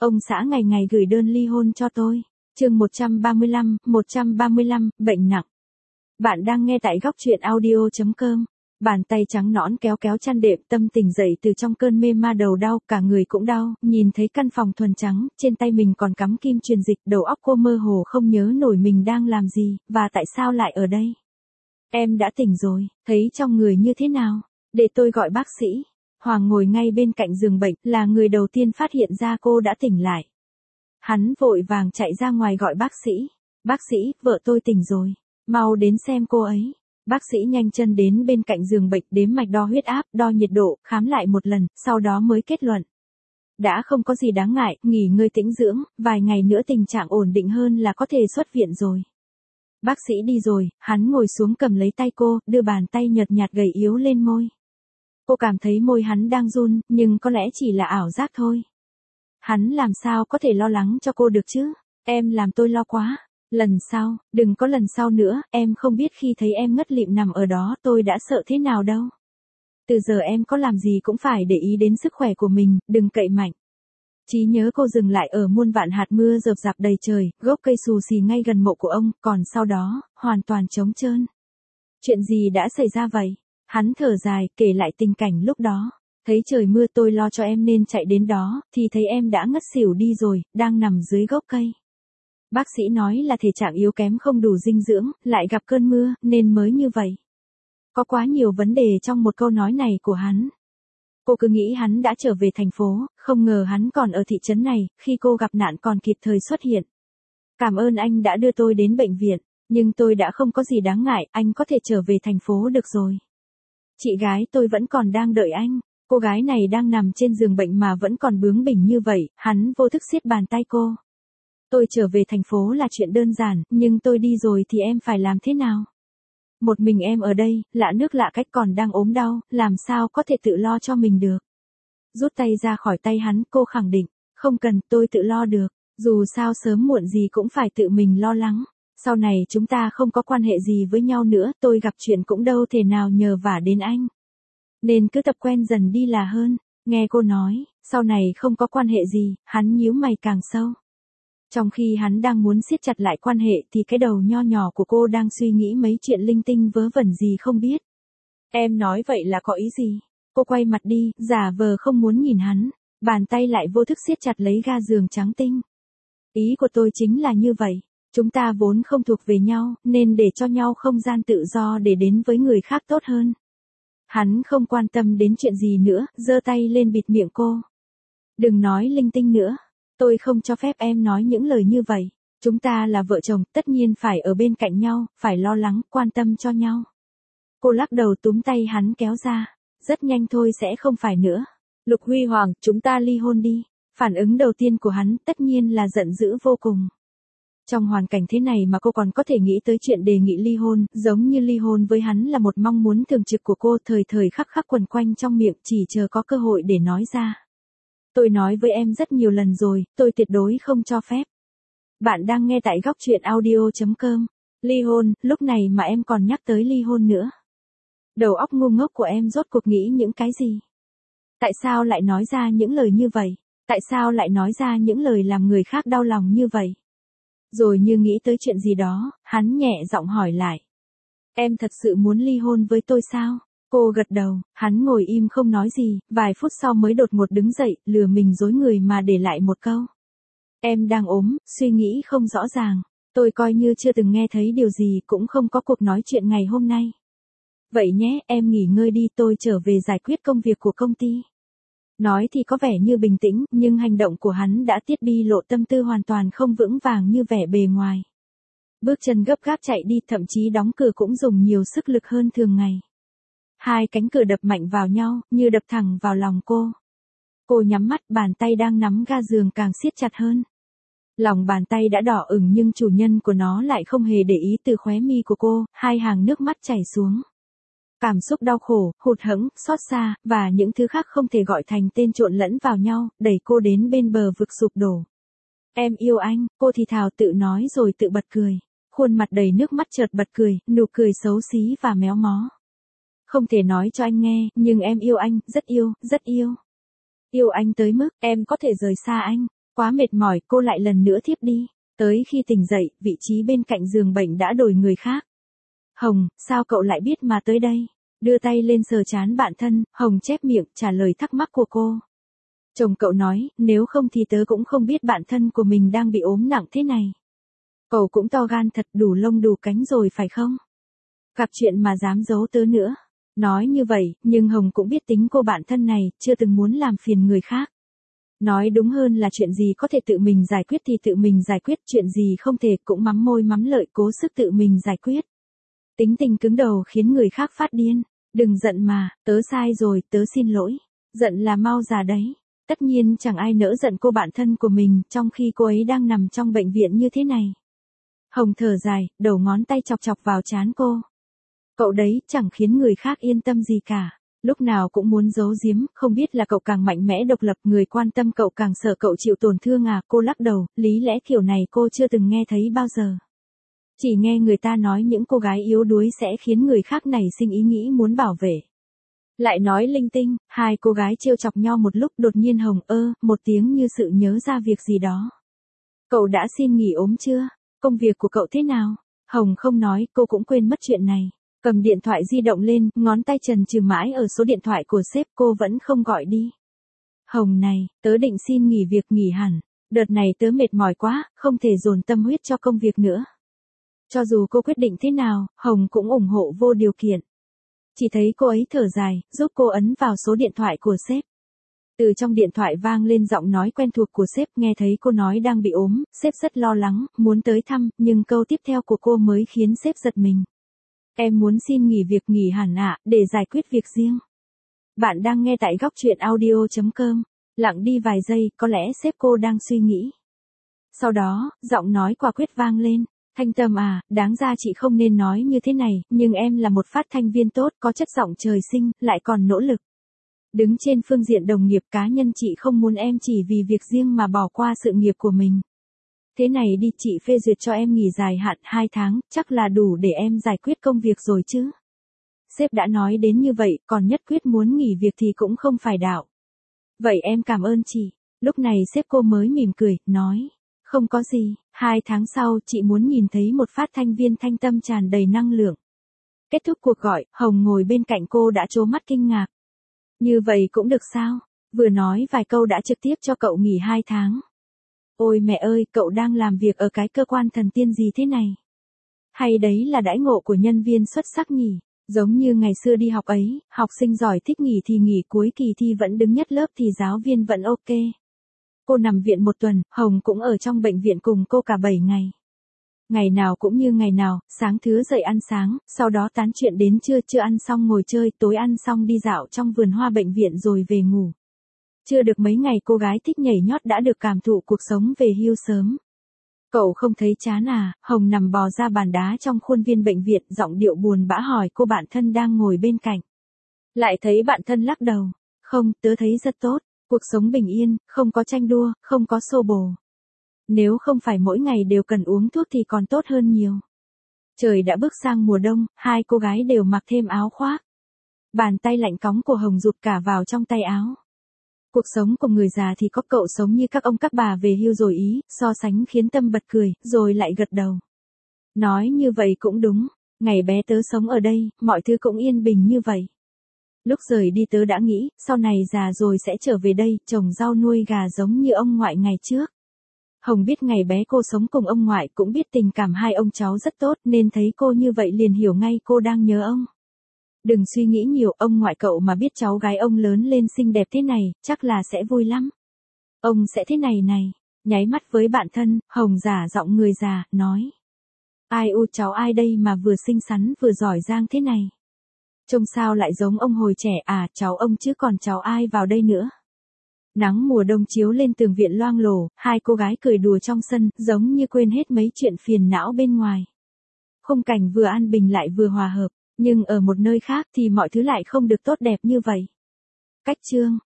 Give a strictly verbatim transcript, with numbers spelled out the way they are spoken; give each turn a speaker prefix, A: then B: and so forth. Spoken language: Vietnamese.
A: Ông xã ngày ngày gửi đơn ly hôn cho tôi. Chương một trăm ba mươi lăm, một trăm ba mươi lăm, bệnh nặng. Bạn đang nghe tại góc truyện audio chấm com. Bàn tay trắng nõn kéo kéo chăn đệm, tâm tình dậy từ trong cơn mê ma, đầu đau, cả người cũng đau, nhìn thấy căn phòng thuần trắng, trên tay mình còn cắm kim truyền dịch, đầu óc cô mơ hồ không nhớ nổi mình đang làm gì, và tại sao lại ở đây. Em đã tỉnh rồi, thấy trong người như thế nào? Để tôi gọi bác sĩ. Hoàng ngồi ngay bên cạnh giường bệnh, là người đầu tiên phát hiện ra cô đã tỉnh lại. Hắn vội vàng chạy ra ngoài gọi bác sĩ. Bác sĩ, vợ tôi tỉnh rồi. Mau đến xem cô ấy. Bác sĩ nhanh chân đến bên cạnh giường bệnh, đếm mạch, đo huyết áp, đo nhiệt độ, khám lại một lần, sau đó mới kết luận. Đã không có gì đáng ngại, nghỉ ngơi tĩnh dưỡng, vài ngày nữa tình trạng ổn định hơn là có thể xuất viện rồi. Bác sĩ đi rồi, hắn ngồi xuống cầm lấy tay cô, đưa bàn tay nhợt nhạt gầy yếu lên môi. Cô cảm thấy môi hắn đang run, nhưng có lẽ chỉ là ảo giác thôi. Hắn làm sao có thể lo lắng cho cô được chứ? Em làm tôi lo quá. Lần sau, đừng có lần sau nữa, em không biết khi thấy em ngất lịm nằm ở đó tôi đã sợ thế nào đâu. Từ giờ em có làm gì cũng phải để ý đến sức khỏe của mình, đừng cậy mạnh. Trí nhớ cô dừng lại ở muôn vạn hạt mưa rợp rạp đầy trời, gốc cây xù xì ngay gần mộ của ông, còn sau đó, hoàn toàn trống trơn. Chuyện gì đã xảy ra vậy? Hắn thở dài, kể lại tình cảnh lúc đó. Thấy trời mưa tôi lo cho em nên chạy đến đó, thì thấy em đã ngất xỉu đi rồi, đang nằm dưới gốc cây. Bác sĩ nói là thể trạng yếu kém, không đủ dinh dưỡng, lại gặp cơn mưa, nên mới như vậy. Có quá nhiều vấn đề trong một câu nói này của hắn. Cô cứ nghĩ hắn đã trở về thành phố, không ngờ hắn còn ở thị trấn này, khi cô gặp nạn còn kịp thời xuất hiện. Cảm ơn anh đã đưa tôi đến bệnh viện, nhưng tôi đã không có gì đáng ngại, anh có thể trở về thành phố được rồi. Chị gái tôi vẫn còn đang đợi anh. Cô gái này đang nằm trên giường bệnh mà vẫn còn bướng bỉnh như vậy, hắn vô thức siết bàn tay cô. Tôi trở về thành phố là chuyện đơn giản, nhưng tôi đi rồi thì em phải làm thế nào? Một mình em ở đây, lạ nước lạ cách, còn đang ốm đau, làm sao có thể tự lo cho mình được? Rút tay ra khỏi tay hắn, cô khẳng định, không cần, tôi tự lo được, dù sao sớm muộn gì cũng phải tự mình lo lắng. Sau này chúng ta không có quan hệ gì với nhau nữa, tôi gặp chuyện cũng đâu thể nào nhờ vả đến anh. Nên cứ tập quen dần đi là hơn. Nghe cô nói, sau này không có quan hệ gì, hắn nhíu mày càng sâu. Trong khi hắn đang muốn siết chặt lại quan hệ thì cái đầu nho nhỏ của cô đang suy nghĩ mấy chuyện linh tinh vớ vẩn gì không biết. Em nói vậy là có ý gì? Cô quay mặt đi, giả vờ không muốn nhìn hắn, bàn tay lại vô thức siết chặt lấy ga giường trắng tinh. Ý của tôi chính là như vậy. Chúng ta vốn không thuộc về nhau, nên để cho nhau không gian tự do để đến với người khác tốt hơn. Hắn không quan tâm đến chuyện gì nữa, giơ tay lên bịt miệng cô. Đừng nói linh tinh nữa. Tôi không cho phép em nói những lời như vậy. Chúng ta là vợ chồng, tất nhiên phải ở bên cạnh nhau, phải lo lắng, quan tâm cho nhau. Cô lắc đầu túm tay hắn kéo ra. Rất nhanh thôi sẽ không phải nữa. Lục Huy Hoàng, chúng ta ly hôn đi. Phản ứng đầu tiên của hắn tất nhiên là giận dữ vô cùng. Trong hoàn cảnh thế này mà cô còn có thể nghĩ tới chuyện đề nghị ly hôn, giống như ly hôn với hắn là một mong muốn thường trực của cô, thời thời khắc khắc quần quanh trong miệng, chỉ chờ có cơ hội để nói ra. Tôi nói với em rất nhiều lần rồi, tôi tuyệt đối không cho phép. Bạn đang nghe tại góc truyện audio chấm com. Ly hôn, lúc này mà em còn nhắc tới ly hôn nữa. Đầu óc ngu ngốc của em rốt cuộc nghĩ những cái gì? Tại sao lại nói ra những lời như vậy? Tại sao lại nói ra những lời làm người khác đau lòng như vậy? Rồi như nghĩ tới chuyện gì đó, hắn nhẹ giọng hỏi lại. Em thật sự muốn ly hôn với tôi sao? Cô gật đầu, hắn ngồi im không nói gì, vài phút sau mới đột ngột đứng dậy, lừa mình dối người mà để lại một câu. Em đang ốm, suy nghĩ không rõ ràng. Tôi coi như chưa từng nghe thấy điều gì, cũng không có cuộc nói chuyện ngày hôm nay. Vậy nhé, em nghỉ ngơi đi, tôi trở về giải quyết công việc của công ty. Nói thì có vẻ như bình tĩnh, nhưng hành động của hắn đã tiết bi lộ tâm tư hoàn toàn không vững vàng như vẻ bề ngoài. Bước chân gấp gáp chạy đi, thậm chí đóng cửa cũng dùng nhiều sức lực hơn thường ngày. Hai cánh cửa đập mạnh vào nhau, như đập thẳng vào lòng cô. Cô nhắm mắt, bàn tay đang nắm ga giường càng siết chặt hơn. Lòng bàn tay đã đỏ ửng nhưng chủ nhân của nó lại không hề để ý, từ khóe mi của cô, hai hàng nước mắt chảy xuống. Cảm xúc đau khổ, hụt hẫng, xót xa, và những thứ khác không thể gọi thành tên trộn lẫn vào nhau, đẩy cô đến bên bờ vực sụp đổ. Em yêu anh, cô thì thào tự nói rồi tự bật cười. Khuôn mặt đầy nước mắt chợt bật cười, nụ cười xấu xí và méo mó. Không thể nói cho anh nghe, nhưng em yêu anh, rất yêu, rất yêu. Yêu anh tới mức, em có thể rời xa anh. Quá mệt mỏi, cô lại lần nữa thiếp đi. Tới khi tỉnh dậy, vị trí bên cạnh giường bệnh đã đổi người khác. Hồng, sao cậu lại biết mà tới đây? Đưa tay lên sờ trán bạn thân, Hồng chép miệng trả lời thắc mắc của cô. Chồng cậu nói, nếu không thì tớ cũng không biết bạn thân của mình đang bị ốm nặng thế này. Cậu cũng to gan thật, đủ lông đủ cánh rồi phải không? Gặp chuyện mà dám giấu tớ nữa. Nói như vậy, nhưng Hồng cũng biết tính cô bạn thân này, chưa từng muốn làm phiền người khác. Nói đúng hơn là chuyện gì có thể tự mình giải quyết thì tự mình giải quyết, chuyện gì không thể cũng mắm môi mắm lợi cố sức tự mình giải quyết. Tính tình cứng đầu khiến người khác phát điên. Đừng giận mà, tớ sai rồi, tớ xin lỗi. Giận là mau già đấy. Tất nhiên chẳng ai nỡ giận cô bạn thân của mình trong khi cô ấy đang nằm trong bệnh viện như thế này. Hồng thở dài, đầu ngón tay chọc chọc vào trán cô. Cậu đấy chẳng khiến người khác yên tâm gì cả. Lúc nào cũng muốn giấu giếm, không biết là cậu càng mạnh mẽ độc lập, người quan tâm cậu càng sợ cậu chịu tổn thương à? Cô lắc đầu, lý lẽ kiểu này cô chưa từng nghe thấy bao giờ. Chỉ nghe người ta nói những cô gái yếu đuối sẽ khiến người khác nảy sinh ý nghĩ muốn bảo vệ. Lại nói linh tinh, hai cô gái trêu chọc nhau một lúc, đột nhiên Hồng ơ, một tiếng như sự nhớ ra việc gì đó. Cậu đã xin nghỉ ốm chưa? Công việc của cậu thế nào? Hồng không nói, cô cũng quên mất chuyện này. Cầm điện thoại di động lên, ngón tay trần trừ mãi ở số điện thoại của sếp, cô vẫn không gọi đi. Hồng này, tớ định xin nghỉ việc nghỉ hẳn. Đợt này tớ mệt mỏi quá, không thể dồn tâm huyết cho công việc nữa. Cho dù cô quyết định thế nào, Hồng cũng ủng hộ vô điều kiện. Chỉ thấy cô ấy thở dài, giúp cô ấn vào số điện thoại của sếp. Từ trong điện thoại vang lên giọng nói quen thuộc của sếp, nghe thấy cô nói đang bị ốm, sếp rất lo lắng, muốn tới thăm, nhưng câu tiếp theo của cô mới khiến sếp giật mình. Em muốn xin nghỉ việc nghỉ hẳn ạ, để giải quyết việc riêng. Bạn đang nghe tại góc truyện audio chấm com. Lặng đi vài giây, có lẽ sếp cô đang suy nghĩ. Sau đó, giọng nói quả quyết vang lên. Thanh Tâm à, đáng ra chị không nên nói như thế này, nhưng em là một phát thanh viên tốt, có chất giọng trời sinh, lại còn nỗ lực. Đứng trên phương diện đồng nghiệp cá nhân, chị không muốn em chỉ vì việc riêng mà bỏ qua sự nghiệp của mình. Thế này đi, chị phê duyệt cho em nghỉ dài hạn hai tháng, chắc là đủ để em giải quyết công việc rồi chứ. Sếp đã nói đến như vậy, còn nhất quyết muốn nghỉ việc thì cũng không phải đạo. Vậy em cảm ơn chị. Lúc này sếp cô mới mỉm cười, nói. Không có gì, hai tháng sau chị muốn nhìn thấy một phát thanh viên Thanh Tâm tràn đầy năng lượng. Kết thúc cuộc gọi, Hồng ngồi bên cạnh cô đã trố mắt kinh ngạc. Như vậy cũng được sao? Vừa nói vài câu đã trực tiếp cho cậu nghỉ hai tháng. Ôi mẹ ơi, cậu đang làm việc ở cái cơ quan thần tiên gì thế này? Hay đấy là đãi ngộ của nhân viên xuất sắc nhỉ? Giống như ngày xưa đi học ấy, học sinh giỏi thích nghỉ thì nghỉ, cuối kỳ thi vẫn đứng nhất lớp thì giáo viên vẫn ok. Cô nằm viện một tuần, Hồng cũng ở trong bệnh viện cùng cô cả bảy ngày. Ngày nào cũng như ngày nào, sáng thứ dậy ăn sáng, sau đó tán chuyện đến trưa, trưa ăn xong ngồi chơi, tối ăn xong đi dạo trong vườn hoa bệnh viện rồi về ngủ. Chưa được mấy ngày cô gái thích nhảy nhót đã được cảm thụ cuộc sống về hưu sớm. Cậu không thấy chán à? Hồng nằm bò ra bàn đá trong khuôn viên bệnh viện, giọng điệu buồn bã hỏi cô bạn thân đang ngồi bên cạnh. Lại thấy bạn thân lắc đầu. Không, tớ thấy rất tốt. Cuộc sống bình yên, không có tranh đua, không có xô bồ. Nếu không phải mỗi ngày đều cần uống thuốc thì còn tốt hơn nhiều. Trời đã bước sang mùa đông, hai cô gái đều mặc thêm áo khoác. Bàn tay lạnh cóng của Hồng rụt cả vào trong tay áo. Cuộc sống của người già thì có cậu sống như các ông các bà về hưu rồi ý, so sánh khiến Tâm bật cười, rồi lại gật đầu. Nói như vậy cũng đúng, ngày bé tớ sống ở đây, mọi thứ cũng yên bình như vậy. Lúc rời đi tớ đã nghĩ, sau này già rồi sẽ trở về đây, trồng rau nuôi gà giống như ông ngoại ngày trước. Hồng biết ngày bé cô sống cùng ông ngoại, cũng biết tình cảm hai ông cháu rất tốt, nên thấy cô như vậy liền hiểu ngay cô đang nhớ ông. Đừng suy nghĩ nhiều, ông ngoại cậu mà biết cháu gái ông lớn lên xinh đẹp thế này, chắc là sẽ vui lắm. Ông sẽ thế này này, nháy mắt với bạn thân, Hồng giả giọng người già, nói. Ai u cháu ai đây mà vừa xinh xắn vừa giỏi giang thế này. Trông sao lại giống ông hồi trẻ à, cháu ông chứ còn cháu ai vào đây nữa. Nắng mùa đông chiếu lên tường viện loang lổ, hai cô gái cười đùa trong sân, giống như quên hết mấy chuyện phiền não bên ngoài. Khung cảnh vừa an bình lại vừa hòa hợp, nhưng ở một nơi khác thì mọi thứ lại không được tốt đẹp như vậy. Cách chương